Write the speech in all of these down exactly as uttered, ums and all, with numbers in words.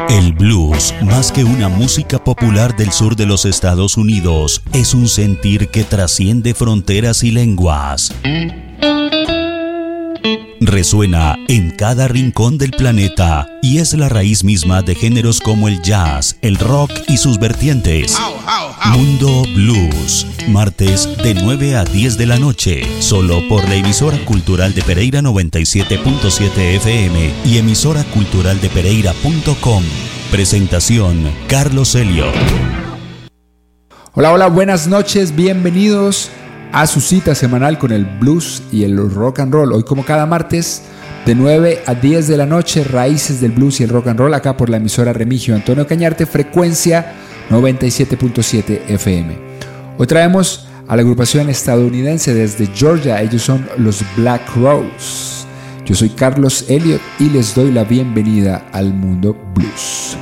El blues, más que una música popular del sur de los Estados Unidos, es un sentir que trasciende fronteras y lenguas. Resuena en cada rincón del planeta y es la raíz misma de géneros como el jazz, el rock y sus vertientes. Mundo Blues, martes de nueve a diez de la noche, solo por la emisora cultural de Pereira noventa y siete punto siete F M y emisora cultural de pereira punto com. Presentación, Carlos Elliott. Hola, hola, buenas noches, bienvenidos a su cita semanal con el blues y el rock and roll. Hoy, como cada martes, de nueve a diez de la noche, raíces del blues y el rock and roll, acá por la emisora Remigio Antonio Cañarte, frecuencia noventa y siete punto siete F M. Hoy traemos a la agrupación estadounidense desde Georgia. Ellos son los Black Crowes. Yo soy Carlos Elliott y les doy la bienvenida al Mundo Blues.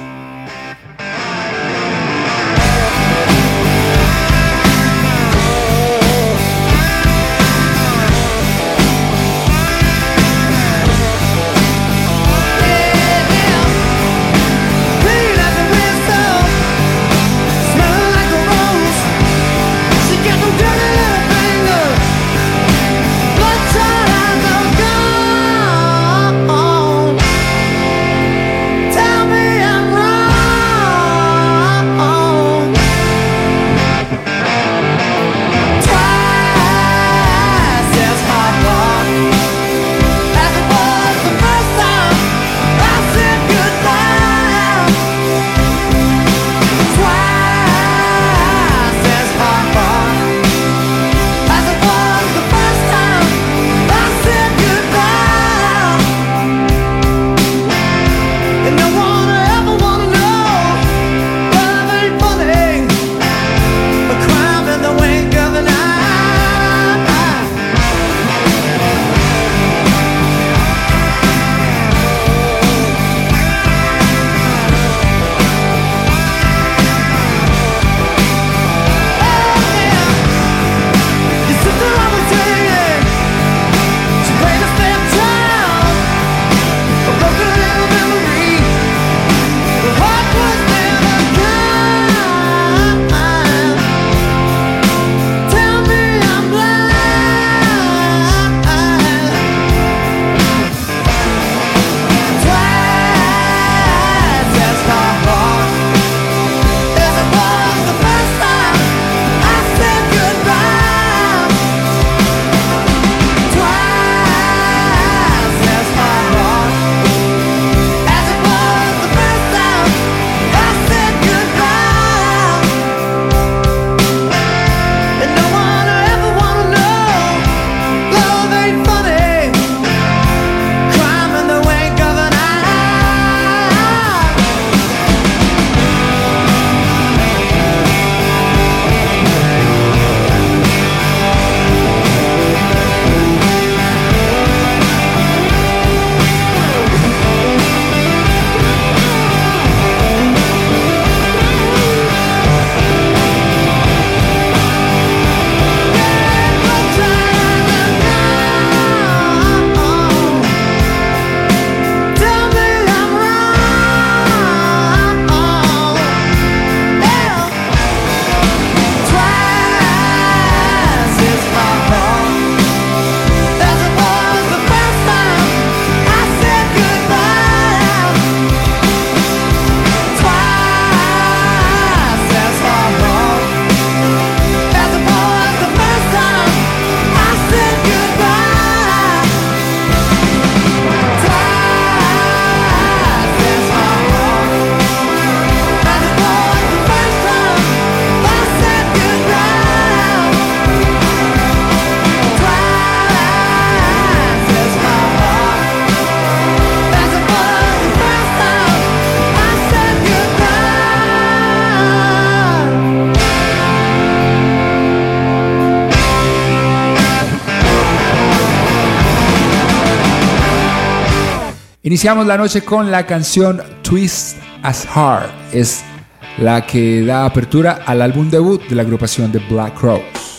Iniciamos la noche con la canción Twist as Hard. Es la que da apertura al álbum debut de la agrupación de Black Crowes.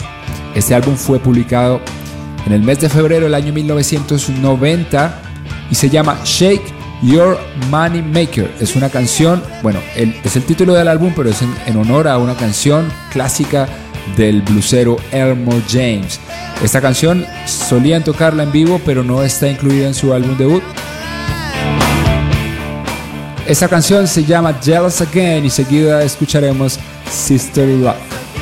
Este álbum fue publicado en el mes de febrero del año mil novecientos noventa y se llama Shake Your Money Maker. Es una canción, bueno, el, es el título del álbum, pero es en, en honor a una canción clásica del bluesero Elmore James. Esta canción solían tocarla en vivo, pero no está incluida en su álbum debut. Esta canción se llama Jealous Again y seguida escucharemos Sister Love.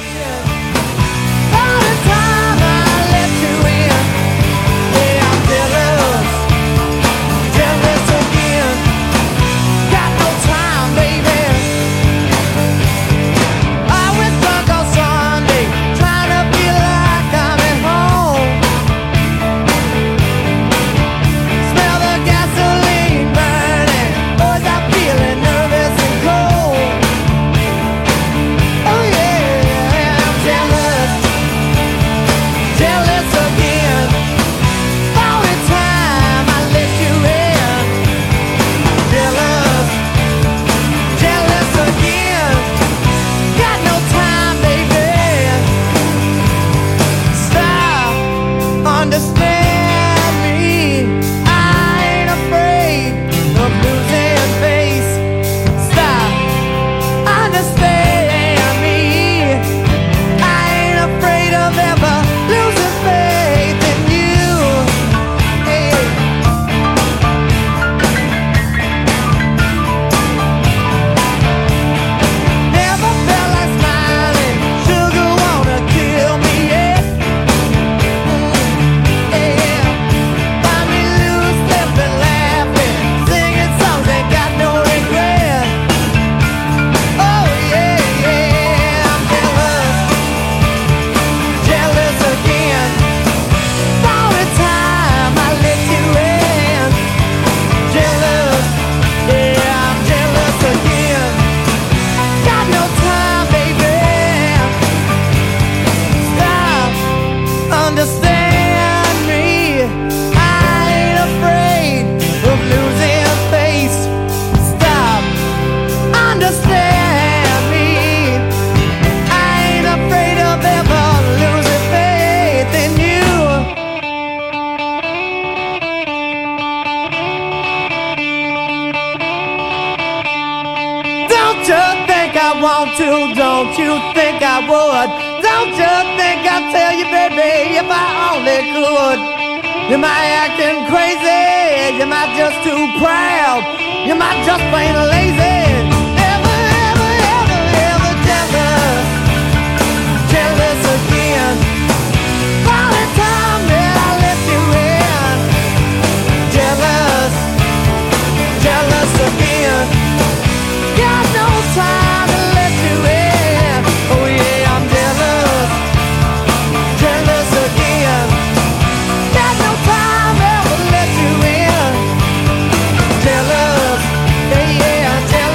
want to, don't you think I would? Don't you think I'd tell you, baby, if I only could? You might acting crazy, you might just too proud, you might just plain lazy. Ever, ever, ever, ever jealous, jealous again. All the time that I let you in, jealous, jealous again. Got no time to let you in. Oh yeah, I'm jealous, jealous again. Got no time ever let you in. Jealous, yeah, yeah, I'm jealous.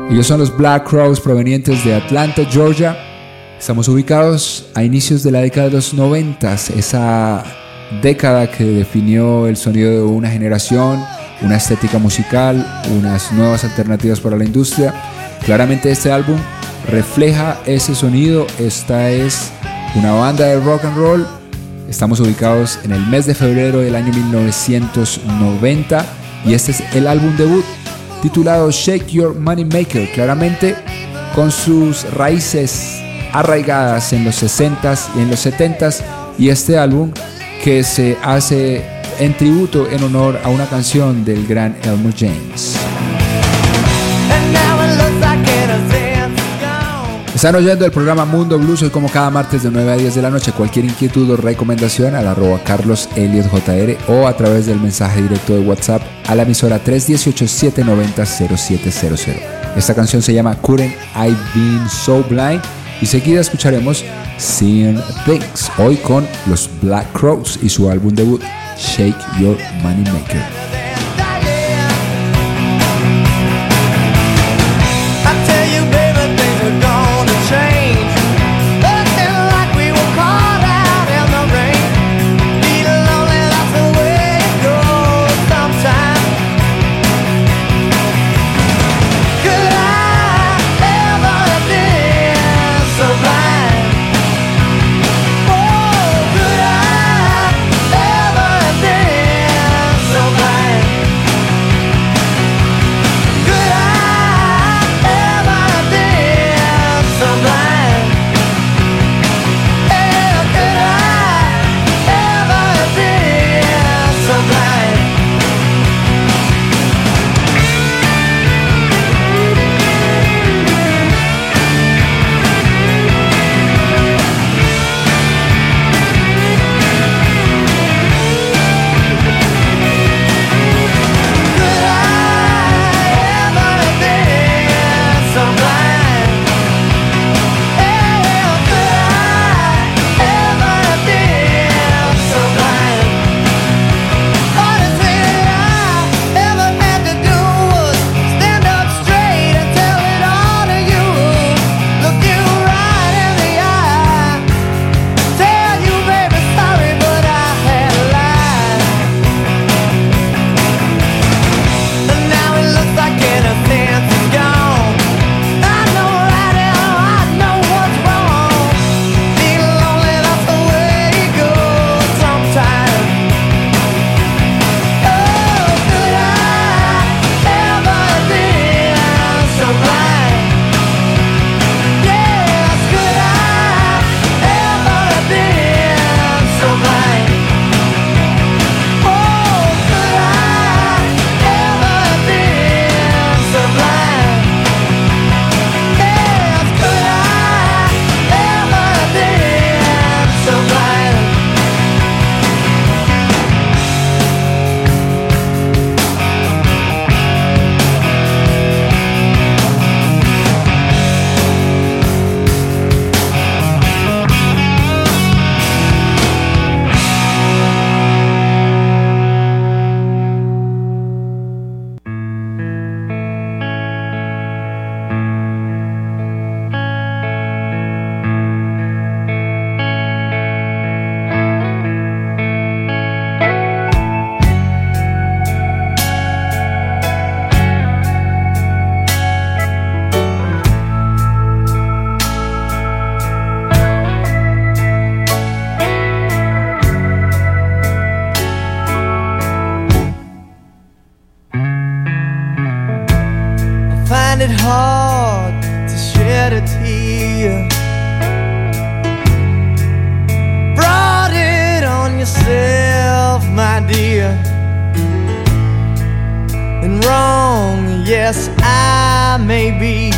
Ellos son los Black Crowes, provenientes de Atlanta, Georgia. Estamos ubicados a inicios de la década de los noventas, esa década que definió el sonido de una generación, una estética musical, unas nuevas alternativas para la industria. Claramente este álbum refleja ese sonido. Esta es una banda de rock and roll. Estamos ubicados en el mes de febrero del año mil novecientos noventa y este es el álbum debut titulado Shake Your Money Maker, claramente con sus raíces arraigadas en los sesentas y en los setentas, y este álbum que se hace en tributo en honor a una canción del gran Elmore James. Están oyendo el programa Mundo Blues hoy como cada martes de nueve a diez de la noche. Cualquier inquietud o recomendación al arroba Carlos Elliot J R o a través del mensaje directo de WhatsApp a la emisora tres uno ocho, siete nueve cero, cero siete cero cero. Esta canción se llama Couldn't I Been So Blind y seguida escucharemos Seeing Things, hoy con los Black Crowes y su álbum debut Shake Your Money Maker. Find it hard to shed a tear. Brought it on yourself, my dear. And wrong, yes, I may be.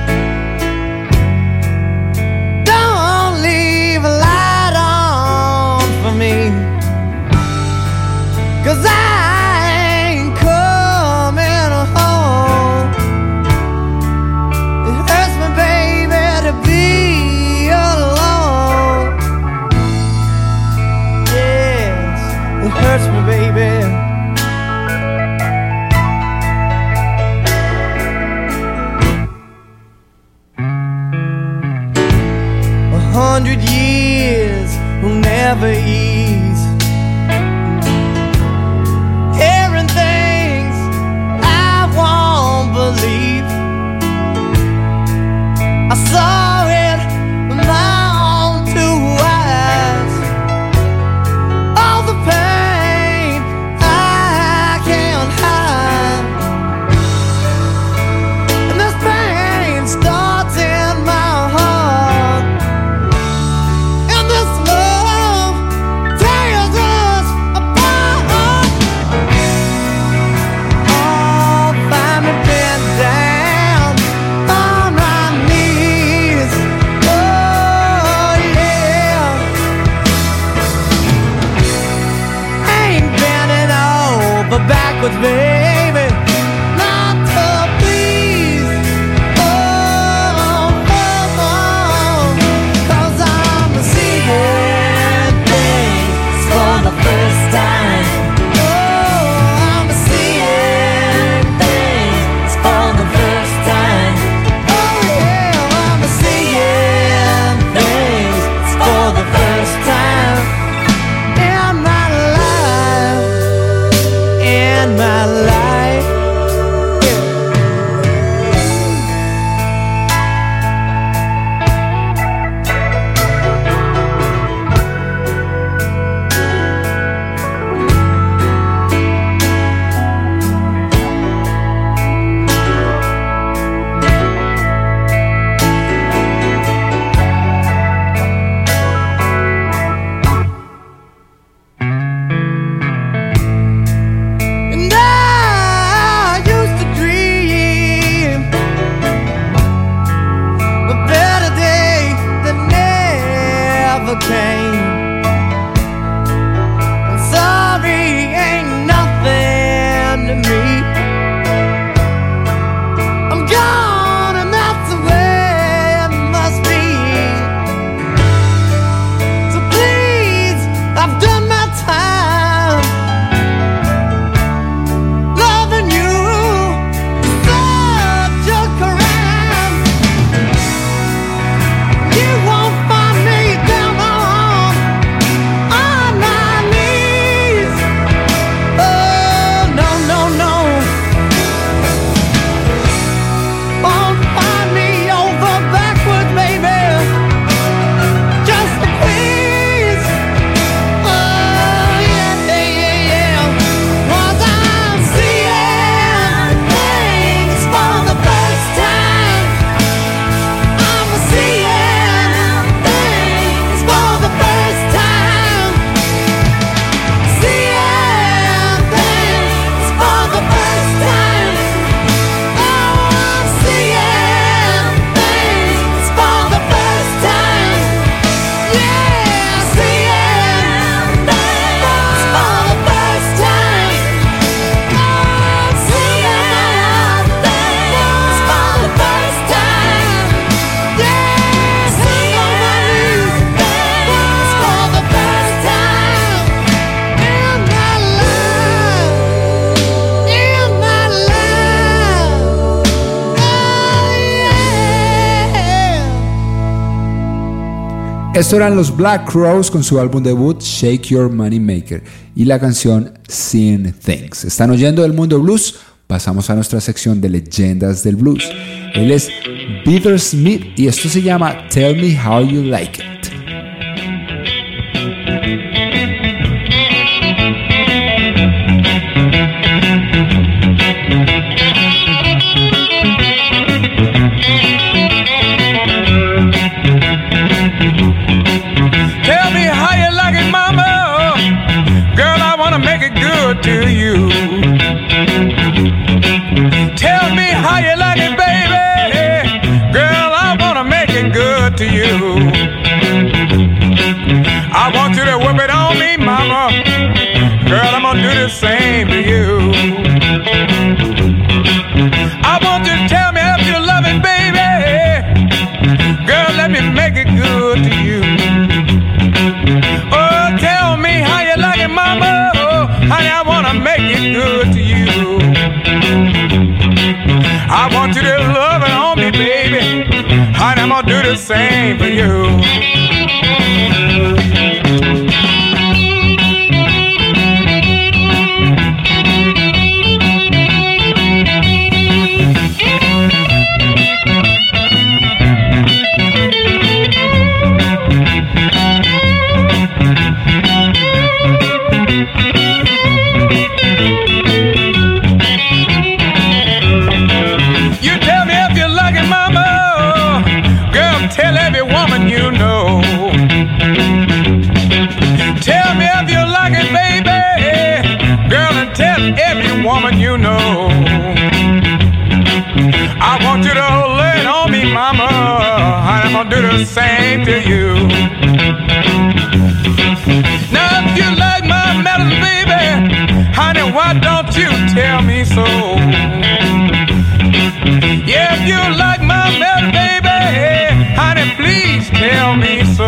Don't leave a light on for me, 'cause I hurts me, baby. hundred years will never ease. Hearing things I won't believe. I saw it with my own two eyes. All the pain I can't hide, and this pain starts in my heart, and this love tears us apart. Oh, find me bent down on my knees. Oh yeah, ain't bending over backwards, baby, not to please. Oh, oh, oh, 'cause I'm seeing things for the first time. Oh, I'm seeing things for the first time. Oh yeah, I'm seeing things for the first time in my life, in my life. And I used to dream a better day that never came. And sorry ain't nothing to me. I'm gone and that's the way it must be. So please, I've done my time. Loving you is such a crime. You won't find me down on on my knees. Oh no no no. Won't find me over backwards, baby. Just to please. Oh yeah yeah yeah. 'Cause I'm seeing things for the first time. I'm seeing things for the first time. Seeing things for the first time. Oh, I'm seeing things for the first time. Yeah, seeing things for the first time. Oh, I'm seeing things for the first time. Yeah, seeing things for the first time in my life, in my life. Oh yeah. Estos eran los Black Crowes con su álbum debut Shake Your Money Maker y la canción Seeing Things. ¿Están oyendo el mundo blues? Pasamos a nuestra sección de leyendas del blues. Él es Peter Smith y esto se llama Tell Me How You Like It. Tell me how you like it, mama. Girl, I wanna make it good to you. Tell me how you like it, baby. Girl, I wanna make it good to you. I want you to whip it on me, mama. Girl, I'm gonna do the same to you. I want you to tell me if you love it, baby. Girl, let me make it good to you. Oh, tell me how you like it, mama. Oh, honey, I wanna make it good to you. I want you to love it on me, baby. Honey, I'm gonna do the same for you. Woman, you know, I want you to lay it on me, mama, and I'm gonna do the same to you. Now, if you like my melody, baby, honey, why don't you tell me so? Yeah, if you like my melody, baby, honey, please tell me so.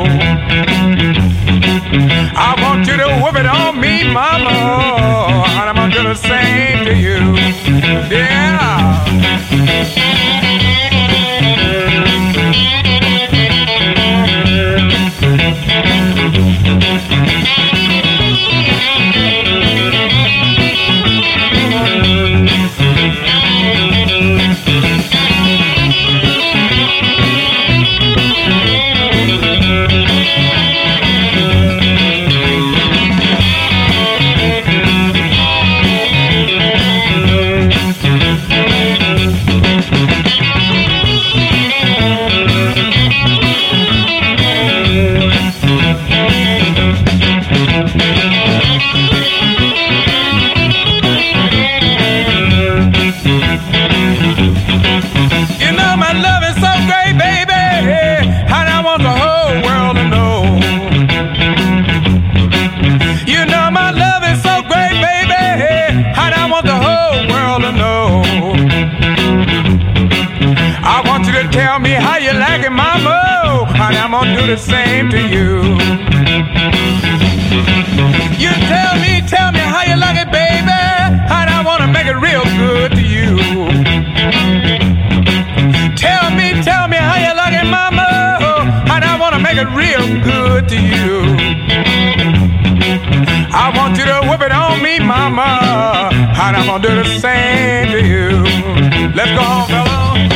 I want you to whip it on me, mama, and I'm gonna do the same to you. Yeah. Tell me how you like it, mama, and I'm gonna do the same to you. You tell me, tell me how you like it, baby, and I wanna make it real good to you. Tell me, tell me how you like it, mama, and I wanna make it real good to you. I want you to whip it on me, mama, and I'm gonna do the same to you. Let's go home, fella.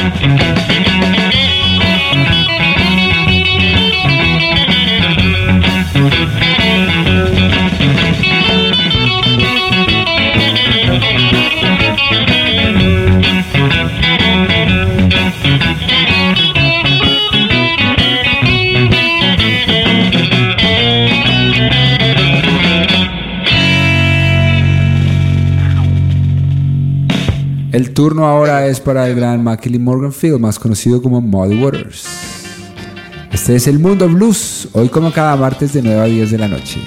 El turno ahora es para el gran Mackley Morganfield, más conocido como Muddy Waters. Este es el Mundo Blues, hoy como cada martes de nueve a diez de la noche.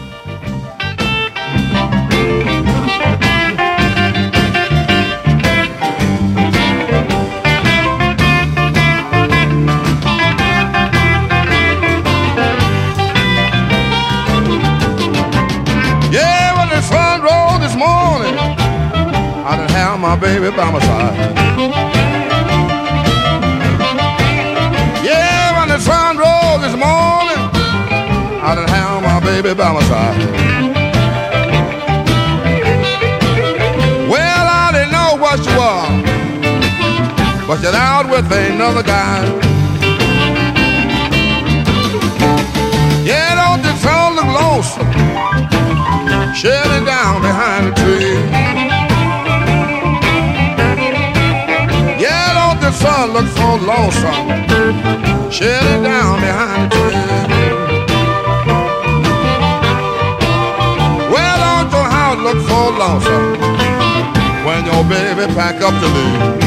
My baby by my side. Yeah, when the sun rose this morning, I done have my baby by my side. Well, I didn't know what you were, but you're out with another guy. Yeah, don't the sun look lonesome, shedding down behind the tree. The sun looks so lonesome, shedding down behind the tree. Well, don't your house look so lonesome when your baby pack up to leave?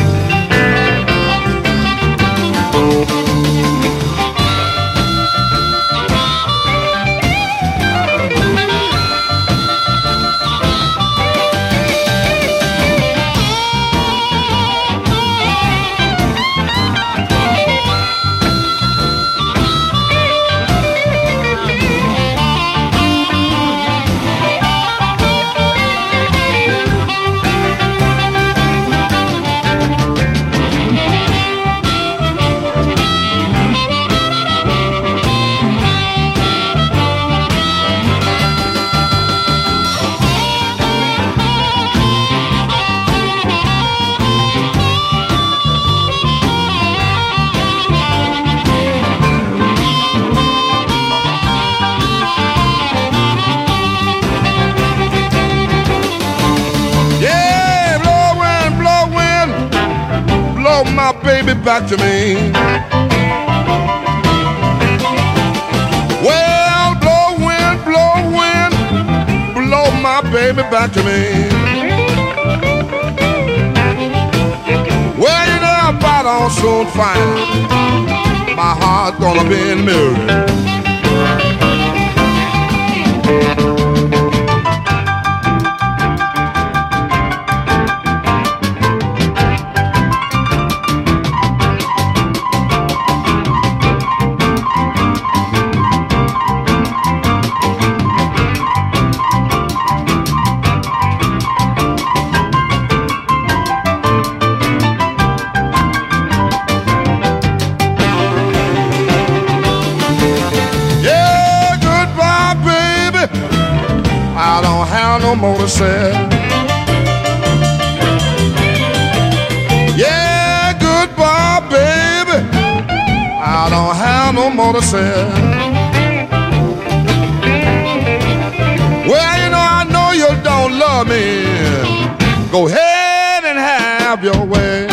back to me. Well, blow wind, blow wind, blow my baby back to me. Well, you know about I'll soon find my heart's gonna be in misery. No more to say. Yeah, goodbye, baby. I don't have no more to say. Well, you know, I know you don't love me. Go ahead and have your way.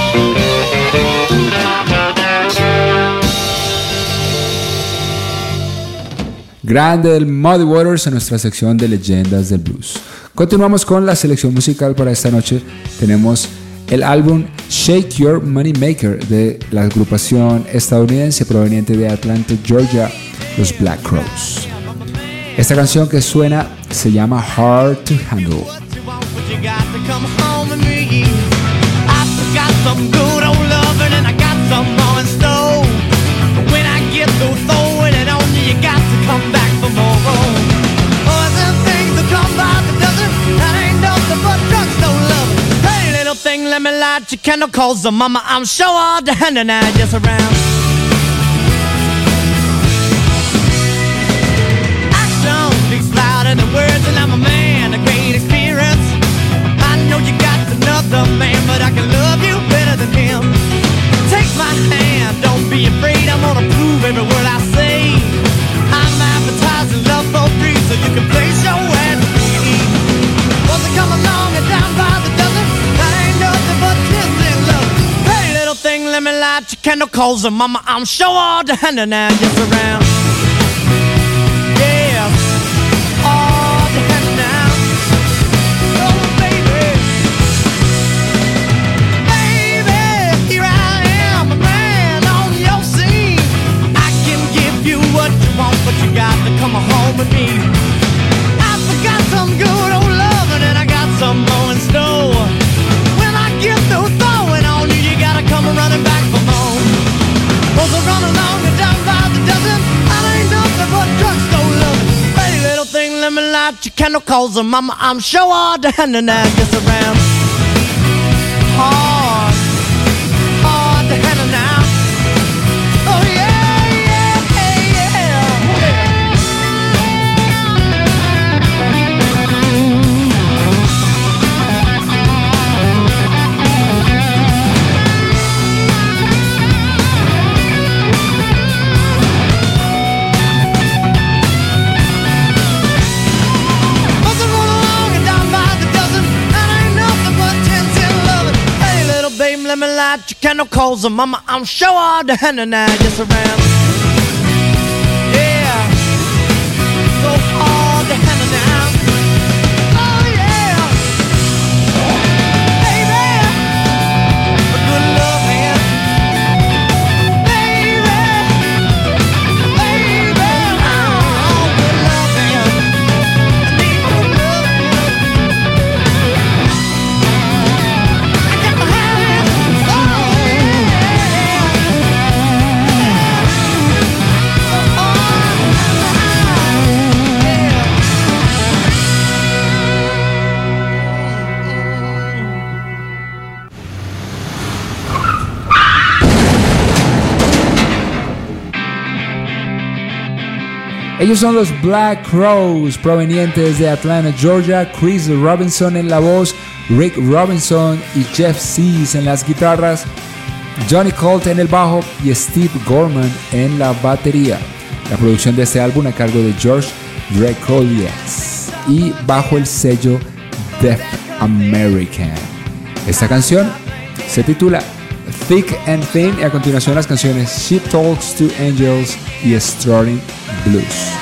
Grande el Muddy Waters en nuestra sección de leyendas del blues. Continuamos con la selección musical para esta noche. Tenemos el álbum Shake Your Money Maker de la agrupación estadounidense proveniente de Atlanta, Georgia, los Black Crowes. Esta canción que suena se llama Hard to Handle. You got to come back for more. Oh, them things that come by the dozen, that ain't nothing but drugstore love. Hey, little thing, let me light your candle, cause the mama, I'm sure all the hand and I just around. Action speaks louder than words, and I'm a man of great experience. I know you got another man, but I can love you better than him. Take my hand, don't be afraid, I'm gonna prove every word I say. I'm advertising love for free, so you can place your ad to me. Once I come along and down by the dozen, that ain't nothing but kissing love. Hey, little thing, let me light your candle, cause the mama, I'm sure all the hand and I just around. Yeah, all the hand now. Oh, baby. Baby, here I am, a man on your scene. I can give you what you want, but you got to come home with me. I forgot some good old loving, and I got some more in store. When I get through throwing on you, you gotta come running back for more. Cause I run along and down by the dozen, I ain't nothing but drugstore loving. Hey, little thing, let me light your candle, cause the mama, I'm sure all the hand and I gets around. Hard, hard to handle now. Oh yeah. Let me light your candle, cause the mama, I'm sure all the hand and I just around. Yeah, so hard to handle now. Oh yeah, baby, a good love man. Baby, baby, oh, good love man. I need good love man. I got my hand. Ellos son los Black Crowes, provenientes de Atlanta, Georgia. Chris Robinson en la voz, Rick Robinson y Jeff Seas en las guitarras, Johnny Colt en el bajo y Steve Gorman en la batería. La producción de este álbum a cargo de George Drakolians y bajo el sello Def American. Esta canción se titula Thick and Thin, y a continuación las canciones She Talks to Angels y Strutting Blues.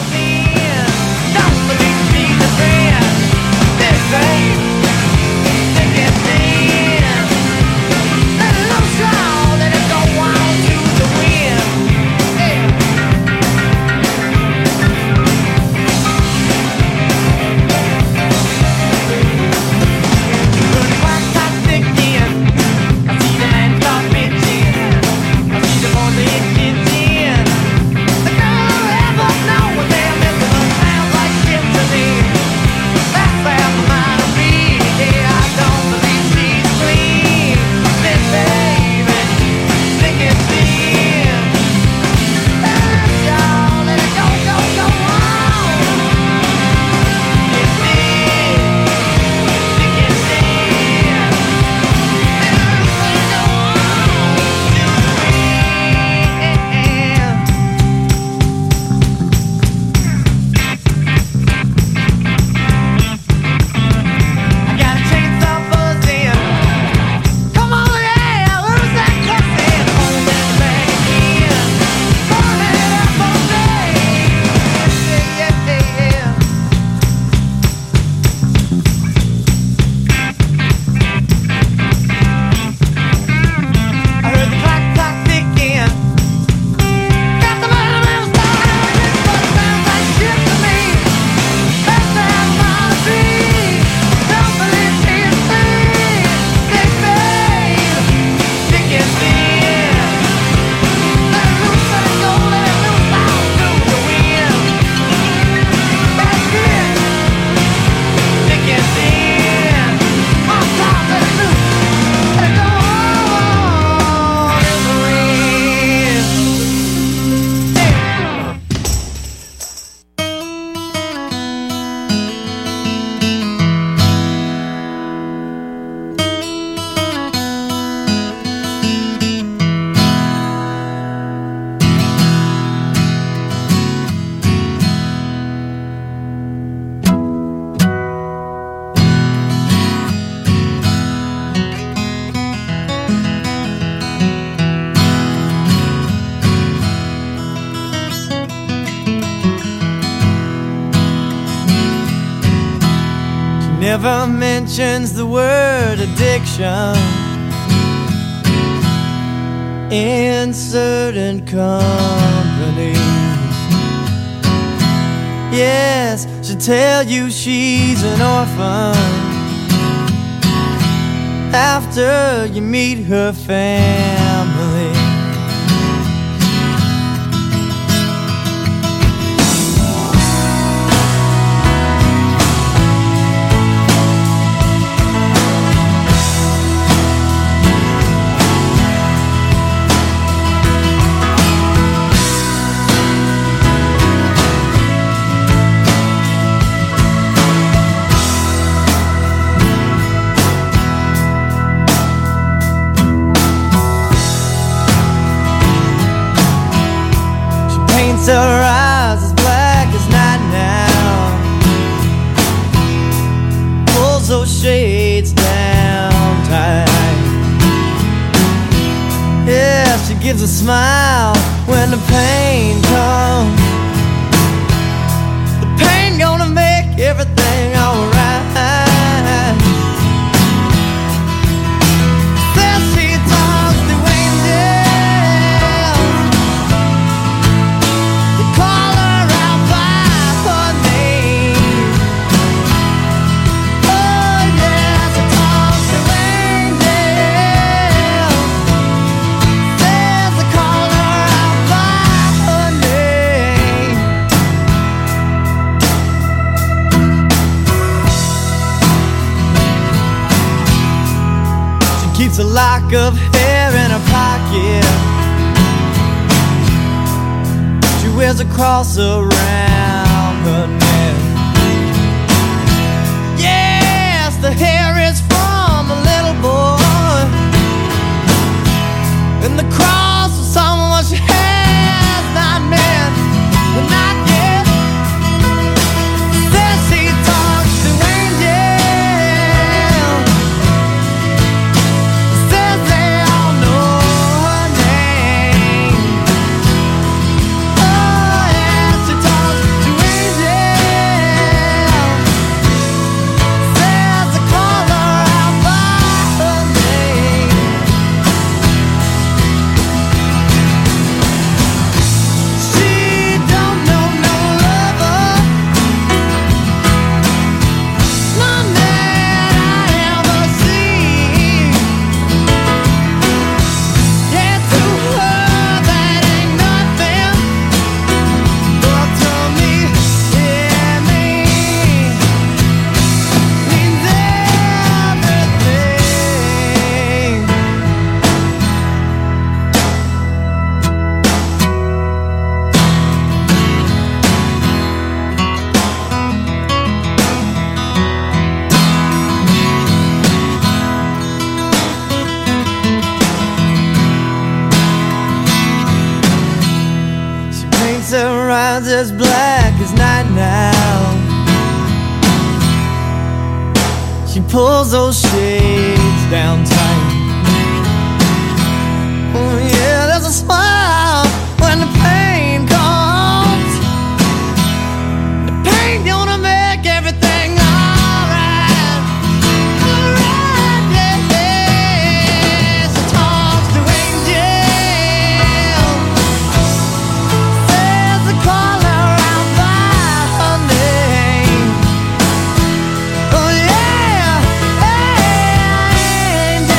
Never mentions the word addiction in certain company. Yes, she'll tell you she's an orphan after you meet her family. Her eyes as black as night now, pulls those shades down tight. Yeah, she gives a smile when the pain comes. The pain gonna make everything alright. Says she talks to angels, call her out by her name. Oh yes, I talk to angels. Says I call her out by her name. She keeps a lock of hair in her pocket. She wears a cross around her neck. Yes, the hair is from a little boy, and the cross is someone she has not met, but not yet. Says she talks to angels. Says they all know sunrise as black as night now. She pulls those shades down tight. Oh yeah, there's a smile when the pain comes. The pain gonna make everything alright. Alright, yeah, yeah. She talks to angels, says they call her out by her name. Oh yeah, yeah, angel.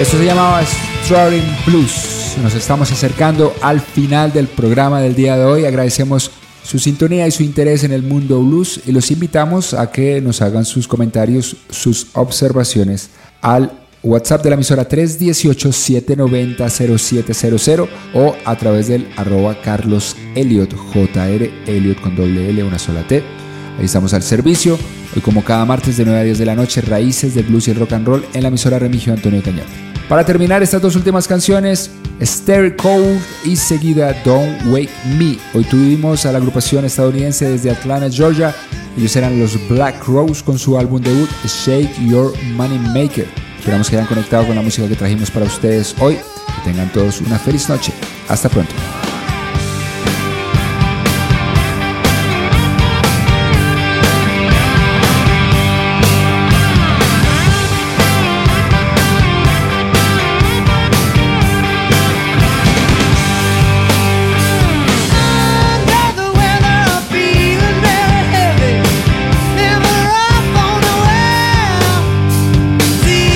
Esto se llamaba Strutting Blues. Nos estamos acercando al final del programa del día de hoy. Agradecemos su sintonía y su interés en el mundo blues y los invitamos a que nos hagan sus comentarios, sus observaciones al WhatsApp de la emisora tres uno ocho, siete nueve cero, cero siete cero cero o a través del arroba Carlos Elliot, J R Elliot con doble L, una sola T. Ahí estamos al servicio. Hoy como cada martes de nueve a diez de la noche, raíces del blues y el rock and roll en la emisora Remigio Antonio Cañate. Para terminar estas dos últimas canciones, Stary Cold y seguida Don't Wake Me. Hoy tuvimos a la agrupación estadounidense desde Atlanta, Georgia. Ellos eran los Black Rose con su álbum debut Shake Your Money Maker. Esperamos que hayan conectado con la música que trajimos para ustedes hoy. Que tengan todos una feliz noche. Hasta pronto.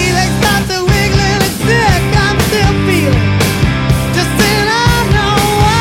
Just then I know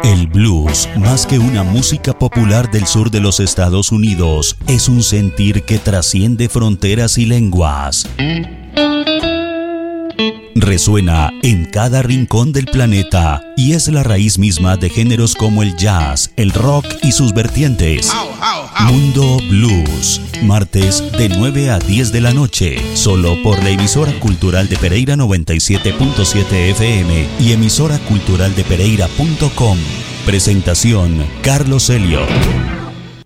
El blues, más que una música popular del sur de los Estados Unidos, es un sentir que trasciende fronteras y lenguas. Resuena en cada rincón del planeta y es la raíz misma de géneros como el jazz, el rock y sus vertientes. Mundo Blues, martes de nueve a diez de la noche, solo por la emisora cultural de Pereira noventa y siete punto siete F M y emisora cultural de Pereira punto com. Presentación Carlos Elliot.